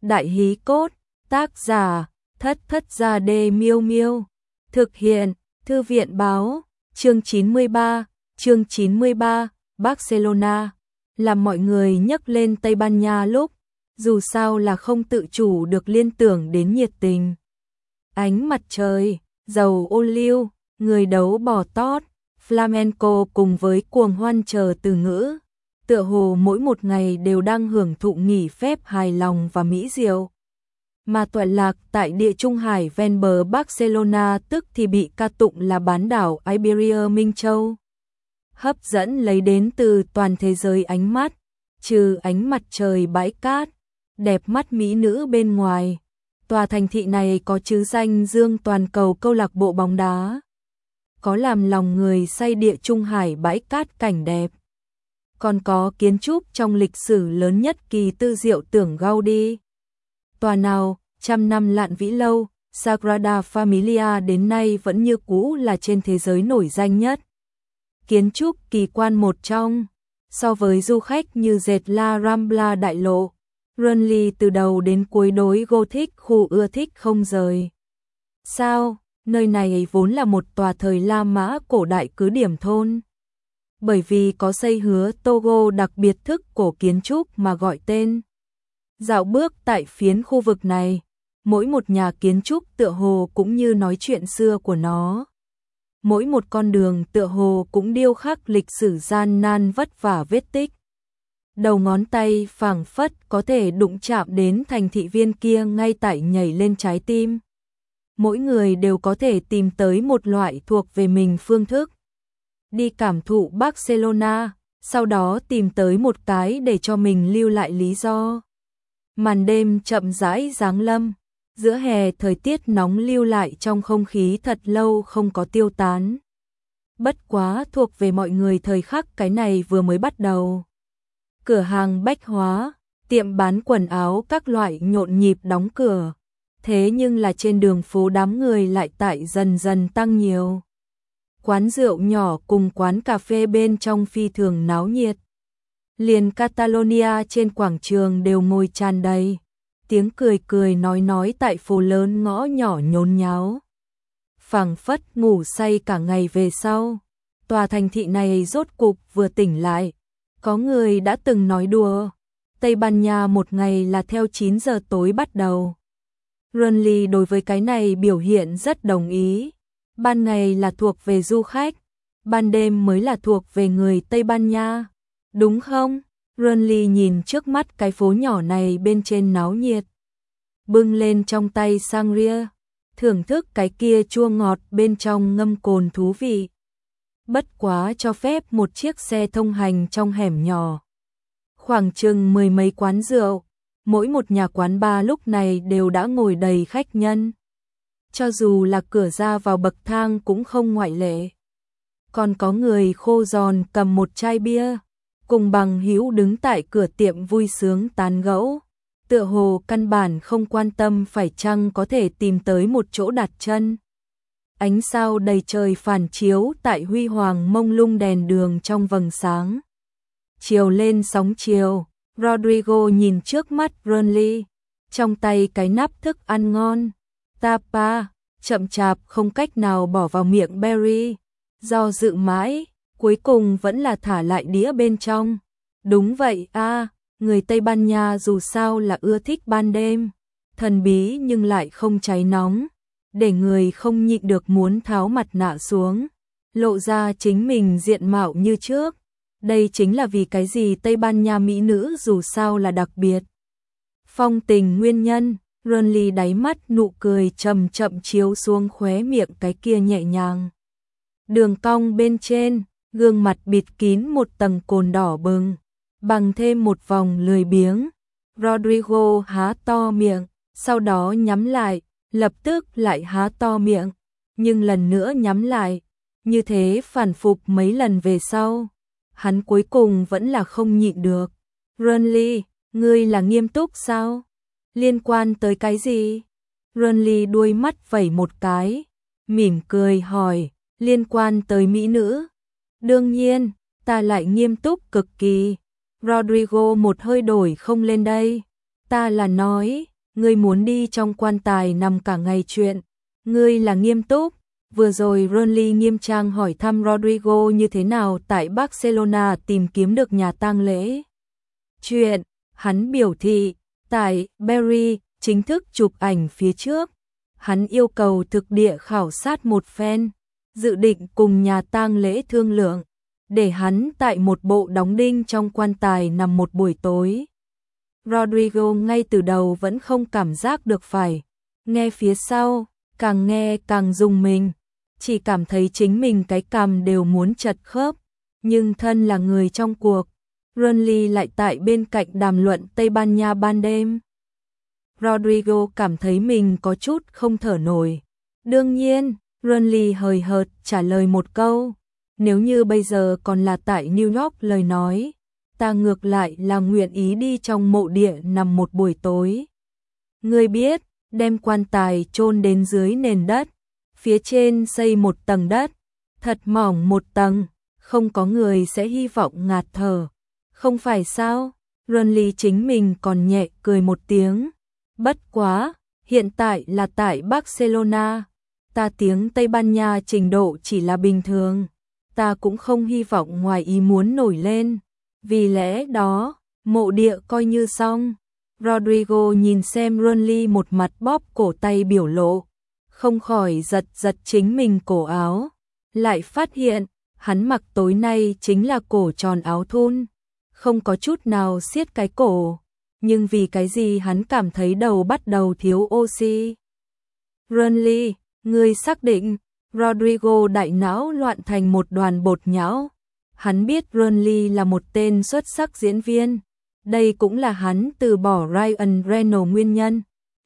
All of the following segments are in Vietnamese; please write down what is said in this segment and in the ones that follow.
Đại hí cốt, tác giả, Thất Thất Gia Đê Miêu Miêu. Thực hiện, Thư viện báo, chương 93, Barcelona. Làm mọi người nhắc lên Tây Ban Nha lúc, dù sao là không tự chủ được liên tưởng đến nhiệt tình. Ánh mặt trời, dầu ô liu, người đấu bò tót, flamenco cùng với cuồng hoan chờ từ ngữ. Tựa hồ mỗi một ngày đều đang hưởng thụ nghỉ phép hài lòng và mỹ diệu. Mà tọa lạc tại địa Trung Hải ven bờ Barcelona tức thì bị ca tụng là bán đảo Iberia Minh Châu. Hấp dẫn lấy đến từ toàn thế giới ánh mắt, trừ ánh mặt trời bãi cát, đẹp mắt mỹ nữ bên ngoài. Tòa thành thị này có trứ danh dương toàn cầu câu lạc bộ bóng đá. Có làm lòng người say địa Trung Hải bãi cát cảnh đẹp. Còn có kiến trúc trong lịch sử lớn nhất kỳ tư diệu tưởng Gaudi. Tòa nào, trăm năm lạn vĩ lâu, Sagrada Familia đến nay vẫn như cũ là trên thế giới nổi danh nhất. Kiến trúc kỳ quan một trong, so với du khách như dệt La Rambla đại lộ, Runley từ đầu đến cuối đối Gothic khu ưa thích không rời. Sao, nơi này vốn là một tòa thời La Mã cổ đại cứ điểm thôn. Bởi vì có xây hứa Togo đặc biệt thức cổ kiến trúc mà gọi tên. Dạo bước tại phiến khu vực này, mỗi một nhà kiến trúc tựa hồ cũng như nói chuyện xưa của nó. Mỗi một con đường tựa hồ cũng điêu khắc lịch sử gian nan vất vả vết tích. Đầu ngón tay phảng phất có thể đụng chạm đến thành thị viên kia ngay tại nhảy lên trái tim. Mỗi người đều có thể tìm tới một loại thuộc về mình phương thức. Đi cảm thụ Barcelona, sau đó tìm tới một cái để cho mình lưu lại lý do. Màn đêm chậm rãi giáng lâm, giữa hè thời tiết nóng lưu lại trong không khí thật lâu không có tiêu tán. Bất quá thuộc về mọi người thời khắc cái này vừa mới bắt đầu. Cửa hàng bách hóa, tiệm bán quần áo các loại nhộn nhịp đóng cửa. Thế nhưng là trên đường phố đám người lại tại dần dần tăng nhiều. Quán rượu nhỏ cùng quán cà phê bên trong phi thường náo nhiệt. Liền Catalonia trên quảng trường đều ngồi tràn đầy. Tiếng cười cười nói tại phố lớn ngõ nhỏ nhốn nháo. Phảng phất ngủ say cả ngày về sau. Tòa thành thị này rốt cục vừa tỉnh lại. Có người đã từng nói đùa. Tây Ban Nha một ngày là theo 9 giờ tối bắt đầu. Runley đối với cái này biểu hiện rất đồng ý. Ban ngày là thuộc về du khách, ban đêm mới là thuộc về người Tây Ban Nha, đúng không? Runley nhìn trước mắt cái phố nhỏ này bên trên náo nhiệt, bưng lên trong tay sangria, thưởng thức cái kia chua ngọt bên trong ngâm cồn thú vị. Bất quá cho phép một chiếc xe thông hành trong hẻm nhỏ. Khoảng chừng 10 mấy quán rượu, mỗi một nhà quán bar lúc này đều đã ngồi đầy khách nhân. Cho dù là cửa ra vào bậc thang cũng không ngoại lệ. Còn có người khô giòn cầm một chai bia, cùng bằng hữu đứng tại cửa tiệm vui sướng tán gẫu. Tựa hồ căn bản không quan tâm phải chăng có thể tìm tới một chỗ đặt chân. Ánh sao đầy trời phản chiếu tại huy hoàng mông lung đèn đường trong vầng sáng. Chiều lên sóng chiều, Rodrigo nhìn trước mắt Runley, trong tay cái nắp thức ăn ngon. Tapa, chậm chạp không cách nào bỏ vào miệng Barry, do dự mãi, cuối cùng vẫn là thả lại đĩa bên trong. Đúng vậy người Tây Ban Nha dù sao là ưa thích ban đêm, thần bí nhưng lại không cháy nóng, để người không nhịn được muốn tháo mặt nạ xuống, lộ ra chính mình diện mạo như trước. Đây chính là vì cái gì Tây Ban Nha mỹ nữ dù sao là đặc biệt. Phong tình nguyên nhân. Runley đáy mắt nụ cười chậm chậm chiếu xuống khóe miệng cái kia nhẹ nhàng. Đường cong bên trên, gương mặt bịt kín một tầng cồn đỏ bừng, bằng thêm một vòng lười biếng. Rodrigo há to miệng, sau đó nhắm lại, lập tức lại há to miệng, nhưng lần nữa nhắm lại. Như thế phản phục mấy lần về sau, hắn cuối cùng vẫn là không nhịn được. Runley, ngươi là nghiêm túc sao? Liên quan tới cái gì? Runley đuôi mắt vẩy một cái, mỉm cười hỏi, liên quan tới mỹ nữ. Đương nhiên, ta lại nghiêm túc cực kỳ. Rodrigo một hơi đổi không lên đây. Ta là nói, ngươi muốn đi trong quan tài nằm cả ngày chuyện, ngươi là nghiêm túc. Vừa rồi Ronly nghiêm trang hỏi thăm Rodrigo như thế nào tại Barcelona tìm kiếm được nhà tang lễ. Chuyện, hắn biểu thị, tại Barry, chính thức chụp ảnh phía trước. Hắn yêu cầu thực địa khảo sát một phen, dự định cùng nhà tang lễ thương lượng, để hắn tại một bộ đóng đinh trong quan tài nằm một buổi tối. Rodrigo ngay từ đầu vẫn không cảm giác được phải, nghe phía sau, càng nghe càng rùng mình, chỉ cảm thấy chính mình cái cằm đều muốn chật khớp, nhưng thân là người trong cuộc, Ronly lại tại bên cạnh đàm luận Tây Ban Nha ban đêm. Rodrigo cảm thấy mình có chút không thở nổi. Đương nhiên, Ronly hời hợt trả lời một câu, nếu như bây giờ còn là tại New York lời nói, ta ngược lại là nguyện ý đi trong mộ địa nằm một buổi tối. Ngươi biết, đem quan tài chôn đến dưới nền đất, phía trên xây một tầng đất, thật mỏng một tầng, không có người sẽ hy vọng ngạt thở. Không phải sao? Ronly chính mình còn nhẹ cười một tiếng. Bất quá, hiện tại là tại Barcelona, ta tiếng Tây Ban Nha trình độ chỉ là bình thường, ta cũng không hy vọng ngoài ý muốn nổi lên, vì lẽ đó, mộ địa coi như xong. Rodrigo nhìn xem Ronly một mặt bóp cổ tay biểu lộ, không khỏi giật giật chính mình cổ áo, lại phát hiện, hắn mặc tối nay chính là cổ tròn áo thun, không có chút nào siết cái cổ. Nhưng vì cái gì hắn cảm thấy đầu bắt đầu thiếu oxy. Ronly, ngươi xác định, Rodrigo đại não loạn thành một đoàn bột nhão. Hắn biết Ronly là một tên xuất sắc diễn viên. Đây cũng là hắn từ bỏ Ryan Reynolds nguyên nhân.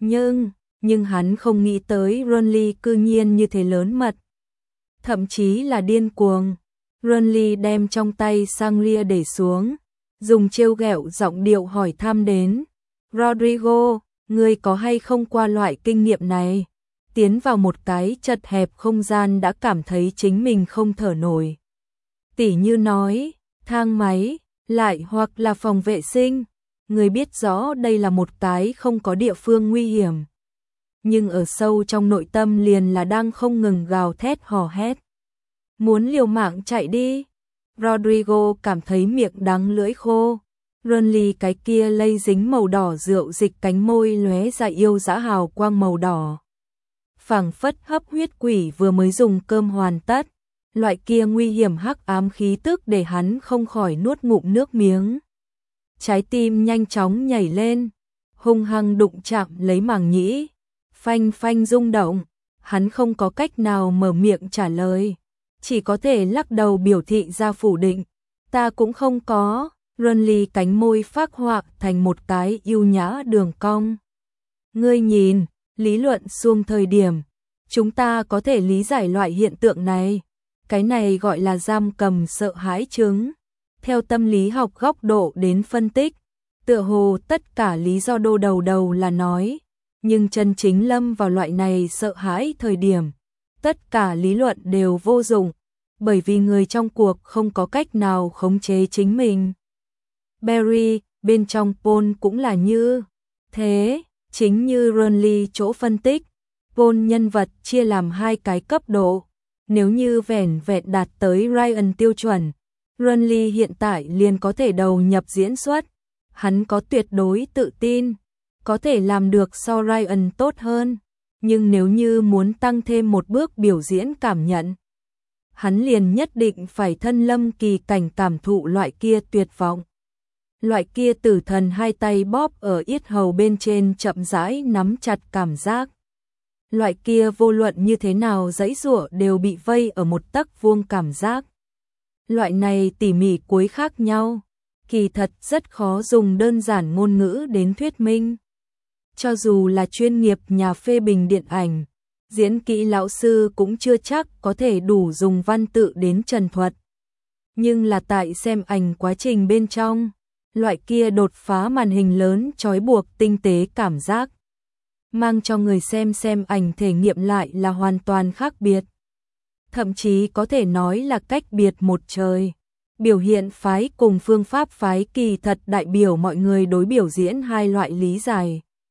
Nhưng hắn không nghĩ tới Ronly cư nhiên như thế lớn mật. Thậm chí là điên cuồng. Ronly đem trong tay sangria để xuống, dùng trêu ghẹo giọng điệu hỏi thăm đến. Rodrigo, ngươi có hay không qua loại kinh nghiệm này? Tiến vào một cái chật hẹp không gian đã cảm thấy chính mình không thở nổi. Tỉ như nói, thang máy, lại hoặc là phòng vệ sinh. Ngươi biết rõ đây là một cái không có địa phương nguy hiểm. Nhưng ở sâu trong nội tâm liền là đang không ngừng gào thét hò hét. Muốn liều mạng chạy đi. Rodrigo cảm thấy miệng đắng lưỡi khô. Ronly cái kia lây dính màu đỏ rượu dịch cánh môi lóe ra yêu dã hào quang màu đỏ. Phảng phất hấp huyết quỷ vừa mới dùng cơm hoàn tất. Loại kia nguy hiểm hắc ám khí tức để hắn không khỏi nuốt ngụm nước miếng. Trái tim nhanh chóng nhảy lên, hung hăng đụng chạm lấy màng nhĩ. Phanh phanh rung động, hắn không có cách nào mở miệng trả lời. Chỉ có thể lắc đầu biểu thị ra phủ định. Ta cũng không có. Ronly cánh môi phác họa thành một cái yêu nhã đường cong. Ngươi nhìn, lý luận xuông thời điểm, chúng ta có thể lý giải loại hiện tượng này. Cái này gọi là giam cầm sợ hãi chứng. Theo tâm lý học góc độ đến phân tích, tựa hồ tất cả lý do đầu là nói, nhưng chân chính lâm vào loại này sợ hãi thời điểm, tất cả lý luận đều vô dụng, bởi vì người trong cuộc không có cách nào khống chế chính mình. Barry, bên trong Paul cũng là như thế, chính như Ronly chỗ phân tích, Paul nhân vật chia làm hai cái cấp độ, nếu như vẻn vẹn đạt tới Ryan tiêu chuẩn, Ronly hiện tại liền có thể đầu nhập diễn xuất, hắn có tuyệt đối tự tin, có thể làm được so Ryan tốt hơn, nhưng nếu như muốn tăng thêm một bước biểu diễn cảm nhận, hắn liền nhất định phải thân lâm kỳ cảnh cảm thụ loại kia tuyệt vọng. Loại kia tử thần hai tay bóp ở yết hầu bên trên chậm rãi nắm chặt cảm giác. Loại kia vô luận như thế nào giãy giụa đều bị vây ở một tấc vuông cảm giác. Loại này tỉ mỉ cuối khác nhau, kỳ thật rất khó dùng đơn giản ngôn ngữ đến thuyết minh. Cho dù là chuyên nghiệp nhà phê bình điện ảnh, diễn kỹ lão sư cũng chưa chắc có thể đủ dùng văn tự đến trần thuật. Nhưng là tại xem ảnh quá trình bên trong, loại kia đột phá màn hình lớn trói buộc tinh tế cảm giác, mang cho người xem ảnh thể nghiệm lại là hoàn toàn khác biệt. Thậm chí có thể nói là cách biệt một trời. Biểu hiện phái cùng phương pháp phái kỳ thật đại biểu mọi người đối biểu diễn hai loại lý giải.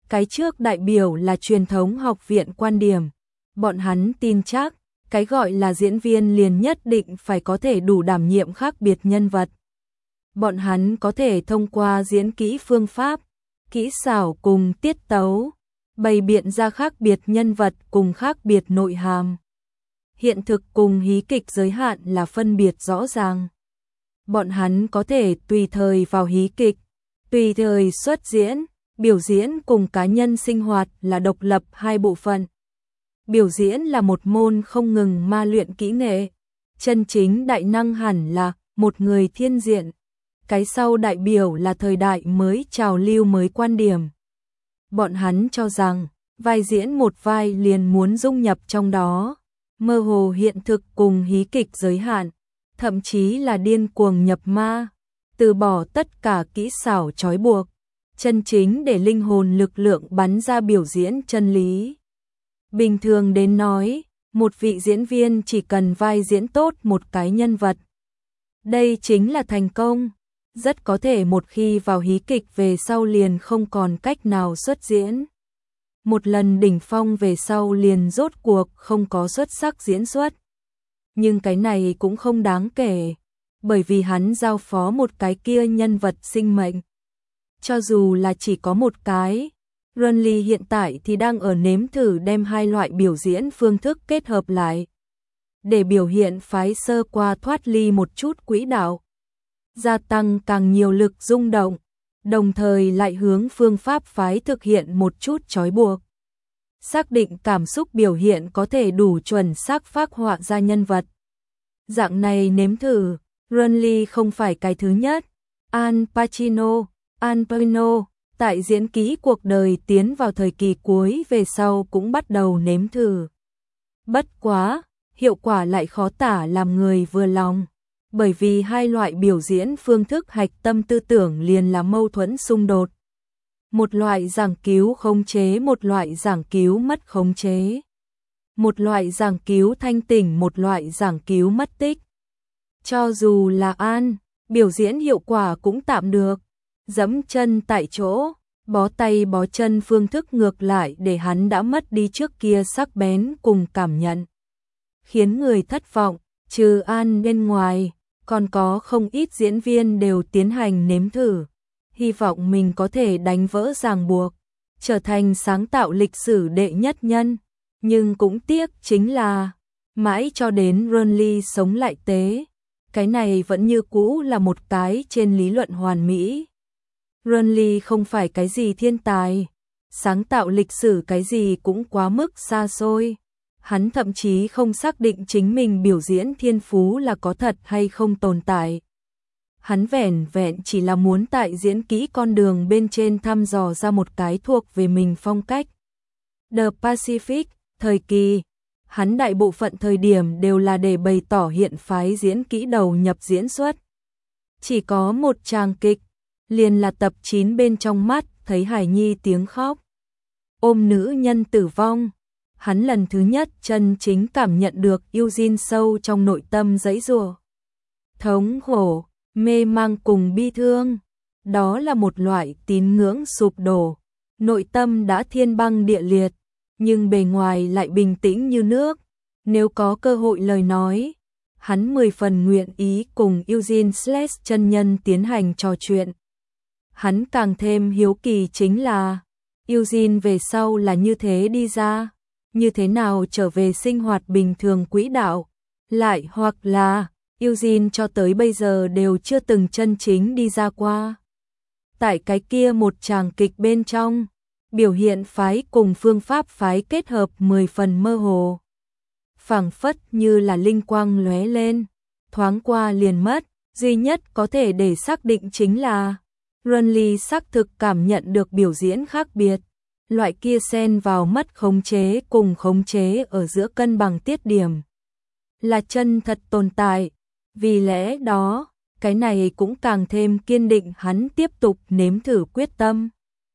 Cái trước đại biểu là truyền thống học viện quan điểm. Bọn hắn tin chắc, cái gọi là diễn viên liền nhất định phải có thể đủ đảm nhiệm khác biệt nhân vật. Bọn hắn có thể thông qua diễn kỹ phương pháp, kỹ xảo cùng tiết tấu, bày biện ra khác biệt nhân vật cùng khác biệt nội hàm. Hiện thực cùng hí kịch giới hạn là phân biệt rõ ràng. Bọn hắn có thể tùy thời vào hí kịch, tùy thời xuất diễn, biểu diễn cùng cá nhân sinh hoạt là độc lập hai bộ phận. Biểu diễn là một môn không ngừng ma luyện kỹ nghệ, chân chính đại năng hẳn là một người thiên diện. Cái sau đại biểu là thời đại mới trào lưu mới quan điểm. Bọn hắn cho rằng, vai diễn một vai liền muốn dung nhập trong đó, mơ hồ hiện thực cùng hí kịch giới hạn, thậm chí là điên cuồng nhập ma, từ bỏ tất cả kỹ xảo trói buộc, chân chính để linh hồn lực lượng bắn ra biểu diễn chân lý. Bình thường đến nói, một vị diễn viên chỉ cần vai diễn tốt một cái nhân vật. Đây chính là thành công. Rất có thể một khi vào hí kịch về sau liền không còn cách nào xuất diễn. Một lần đỉnh phong về sau liền rốt cuộc không có xuất sắc diễn xuất. Nhưng cái này cũng không đáng kể, bởi vì hắn giao phó một cái kia nhân vật sinh mệnh. Cho dù là chỉ có một cái, Renly hiện tại thì đang ở nếm thử đem hai loại biểu diễn phương thức kết hợp lại. Để biểu hiện phái sơ qua thoát ly một chút quỹ đạo, gia tăng càng nhiều lực rung động, đồng thời lại hướng phương pháp phái thực hiện một chút trói buộc. Xác định cảm xúc biểu hiện có thể đủ chuẩn xác phác họa ra nhân vật. Dạng này nếm thử, Renly không phải cái thứ nhất. Al Pacino tại diễn kỹ cuộc đời tiến vào thời kỳ cuối về sau cũng bắt đầu nếm thử. Bất quá, hiệu quả lại khó tả làm người vừa lòng. Bởi vì hai loại biểu diễn phương thức hạch tâm tư tưởng liền là mâu thuẫn xung đột. Một loại giảng cứu khống chế, một loại giảng cứu mất khống chế. Một loại giảng cứu thanh tỉnh, một loại giảng cứu mất tích. Cho dù là An, biểu diễn hiệu quả cũng tạm được. Dẫm chân tại chỗ, bó tay bó chân phương thức ngược lại để hắn đã mất đi trước kia sắc bén cùng cảm nhận. Khiến người thất vọng, trừ An bên ngoài. Còn có không ít diễn viên đều tiến hành nếm thử, hy vọng mình có thể đánh vỡ ràng buộc, trở thành sáng tạo lịch sử đệ nhất nhân. Nhưng cũng tiếc chính là, mãi cho đến Renly sống lại tế, cái này vẫn như cũ là một cái trên lý luận hoàn mỹ. Renly không phải cái gì thiên tài, sáng tạo lịch sử cái gì cũng quá mức xa xôi. Hắn thậm chí không xác định chính mình biểu diễn thiên phú là có thật hay không tồn tại. Hắn vẻn vẹn chỉ là muốn tại diễn kỹ con đường bên trên thăm dò ra một cái thuộc về mình phong cách. The Pacific, thời kỳ, hắn đại bộ phận thời điểm đều là để bày tỏ hiện phái diễn kỹ đầu nhập diễn xuất. Chỉ có một tràng kịch, liền là tập 9 bên trong mắt thấy Hải Nhi tiếng khóc. Ôm nữ nhân tử vong. Hắn lần thứ nhất chân chính cảm nhận được Eugene sâu trong nội tâm giãy giụa. Thống khổ, mê mang cùng bi thương. Đó là một loại tín ngưỡng sụp đổ. Nội tâm đã thiên băng địa liệt, nhưng bề ngoài lại bình tĩnh như nước. Nếu có cơ hội lời nói, hắn 10 phần nguyện ý cùng Eugene Slash chân nhân tiến hành trò chuyện. Hắn càng thêm hiếu kỳ chính là Eugene về sau là như thế đi ra. Như thế nào trở về sinh hoạt bình thường quỹ đạo, lại hoặc là Eugene cho tới bây giờ đều chưa từng chân chính đi ra qua. Tại cái kia một tràng kịch bên trong, biểu hiện phái cùng phương pháp phái kết hợp 10 phần mơ hồ. Phảng phất như là linh quang lóe lên, thoáng qua liền mất, duy nhất có thể để xác định chính là Renly xác thực cảm nhận được biểu diễn khác biệt. Loại kia xen vào mất khống chế cùng khống chế ở giữa cân bằng tiết điểm. Là chân thật tồn tại. Vì lẽ đó, cái này cũng càng thêm kiên định hắn tiếp tục nếm thử quyết tâm.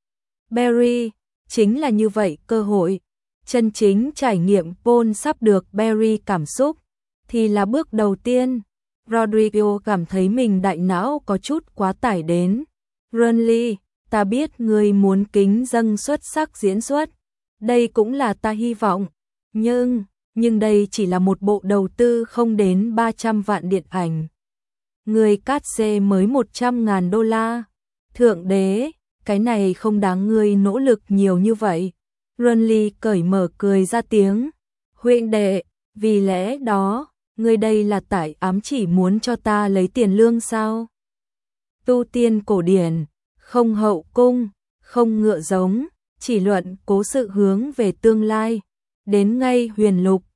Barry, chính là như vậy cơ hội. Chân chính trải nghiệm Paul sắp được Barry cảm xúc, thì là bước đầu tiên. Rodrigo cảm thấy mình đại não có chút quá tải đến. Renly, Ta biết ngươi muốn kính dâng xuất sắc diễn xuất, đây cũng là ta hy vọng, nhưng đây chỉ là một bộ đầu tư không đến 300 vạn điện ảnh. Ngươi cát xê mới 100.000 đô la. Thượng đế, cái này không đáng ngươi nỗ lực nhiều như vậy. Runly cởi mở cười ra tiếng. Huynh đệ, vì lẽ đó, ngươi đây là tại ám chỉ muốn cho ta lấy tiền lương sao? Tu tiên cổ điển, không hậu cung, không ngựa giống, chỉ luận cố sự hướng về tương lai. Đến ngay huyền lục,